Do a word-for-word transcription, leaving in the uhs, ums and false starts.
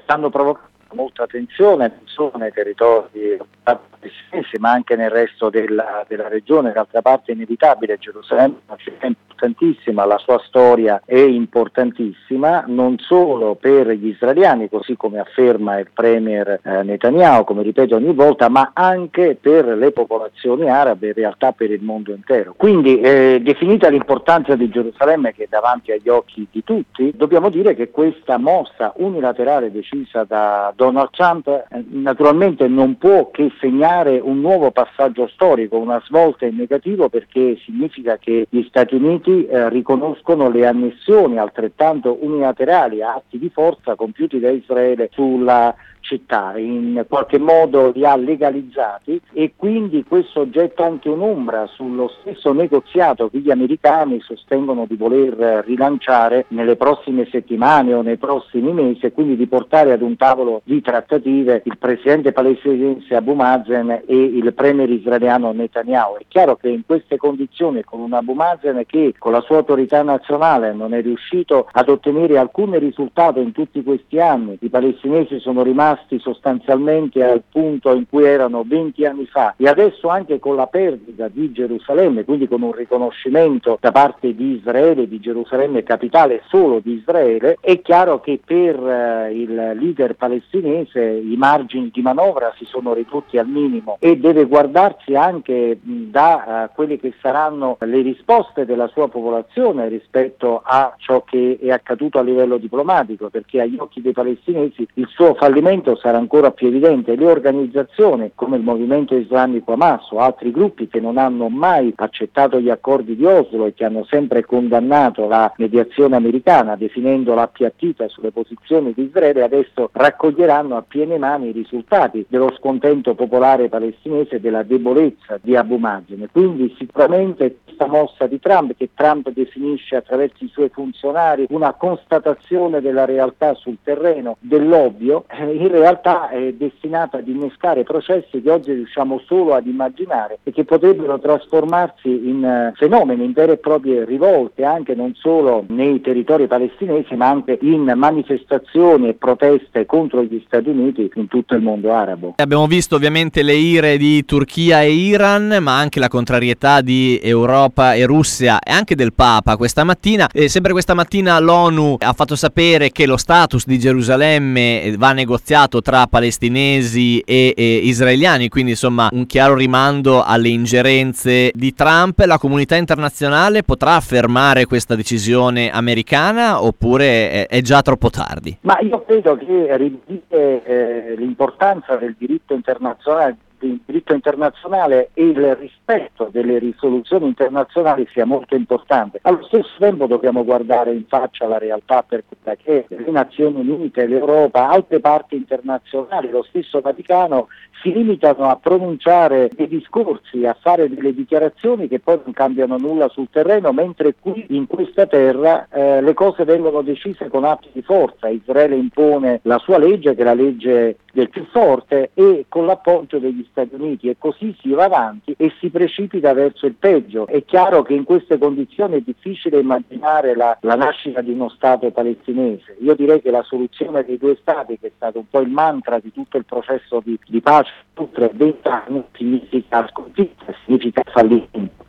stanno provocando molta tensione non solo nei territori palestinesi ma anche nel resto della, della regione. D'altra parte è inevitabile, Gerusalemme è una città importantissima, la sua storia è importantissima non solo per gli israeliani, così come afferma il premier eh, Netanyahu, come ripeto ogni volta, ma anche per le popolazioni arabe, in realtà per il mondo intero. Quindi eh, definita l'importanza di Gerusalemme, che è davanti agli occhi di tutti, dobbiamo dire che questa mossa unilaterale decisa da Donald Trump eh, naturalmente non può che segnare un nuovo passaggio storico, una svolta in negativo, perché significa che gli Stati Uniti eh, riconoscono le annessioni altrettanto unilaterali a atti di forza compiuti da Israele sulla città, in qualche modo li ha legalizzati, e quindi questo getta anche un'ombra sullo stesso negoziato che gli americani sostengono di voler rilanciare nelle prossime settimane o nei prossimi mesi, e quindi di portare ad un tavolo di trattative il presidente palestinese Abu Mazen e il premier israeliano Netanyahu. È chiaro che in queste condizioni, con un Abu Mazen che con la sua autorità nazionale non è riuscito ad ottenere alcun risultato in tutti questi anni, i palestinesi sono rimasti sostanzialmente al punto in cui erano venti anni fa, e adesso anche con la perdita di Gerusalemme, quindi con un riconoscimento da parte di Israele di Gerusalemme capitale solo di Israele, è chiaro che per eh, il leader palestinese i margini di manovra si sono ridotti al minimo e deve guardarsi anche mh, da uh, quelle che saranno le risposte della sua popolazione rispetto a ciò che è accaduto a livello diplomatico, perché agli occhi dei palestinesi il suo fallimento sarà ancora più evidente. Le organizzazioni come il movimento islamico Hamas o altri gruppi che non hanno mai accettato gli accordi di Oslo e che hanno sempre condannato la mediazione americana definendola appiattita sulle posizioni di Israele, adesso raccoglieranno a piene mani i risultati dello scontento popolare palestinese e della debolezza di Abu Mazen. Quindi sicuramente questa mossa di Trump, che Trump definisce attraverso i suoi funzionari una constatazione della realtà sul terreno, dell'ovvio, eh, in realtà è destinata ad innescare processi che oggi riusciamo solo ad immaginare e che potrebbero trasformarsi in uh, fenomeni, in vere e proprie rivolte, anche non solo nei territori palestinesi ma anche in manifestazioni e proteste contro gli Stati Uniti in tutto il mondo arabo. Abbiamo visto ovviamente le ire di Turchia e Iran, ma anche la contrarietà di Europa e Russia e anche del Papa questa mattina. E sempre questa mattina l'ONU ha fatto sapere che lo status di Gerusalemme va negoziato tra palestinesi e, e israeliani, quindi insomma un chiaro rimando alle ingerenze di Trump. La comunità internazionale potrà fermare questa decisione americana oppure è, è già troppo tardi? Ma io credo che ribadire eh, l'importanza del diritto internazionale il diritto internazionale e il rispetto delle risoluzioni internazionali sia molto importante. Allo stesso tempo dobbiamo guardare in faccia la realtà per quella che è. Le Nazioni Unite, l'Europa, altre parti internazionali, lo stesso Vaticano si limitano a pronunciare dei discorsi, a fare delle dichiarazioni che poi non cambiano nulla sul terreno, mentre qui in questa terra eh, le cose vengono decise con atti di forza. Israele impone la sua legge, che è la legge del più forte, e con l'appoggio degli Stati Uniti, e così si va avanti e si precipita verso il peggio. È chiaro che in queste condizioni è difficile immaginare la, la nascita di uno Stato palestinese. Io direi che la soluzione dei due Stati, che è stato un po' il mantra di tutto il processo di, di pace per vent'anni, significa sconfitta, significa fallimento.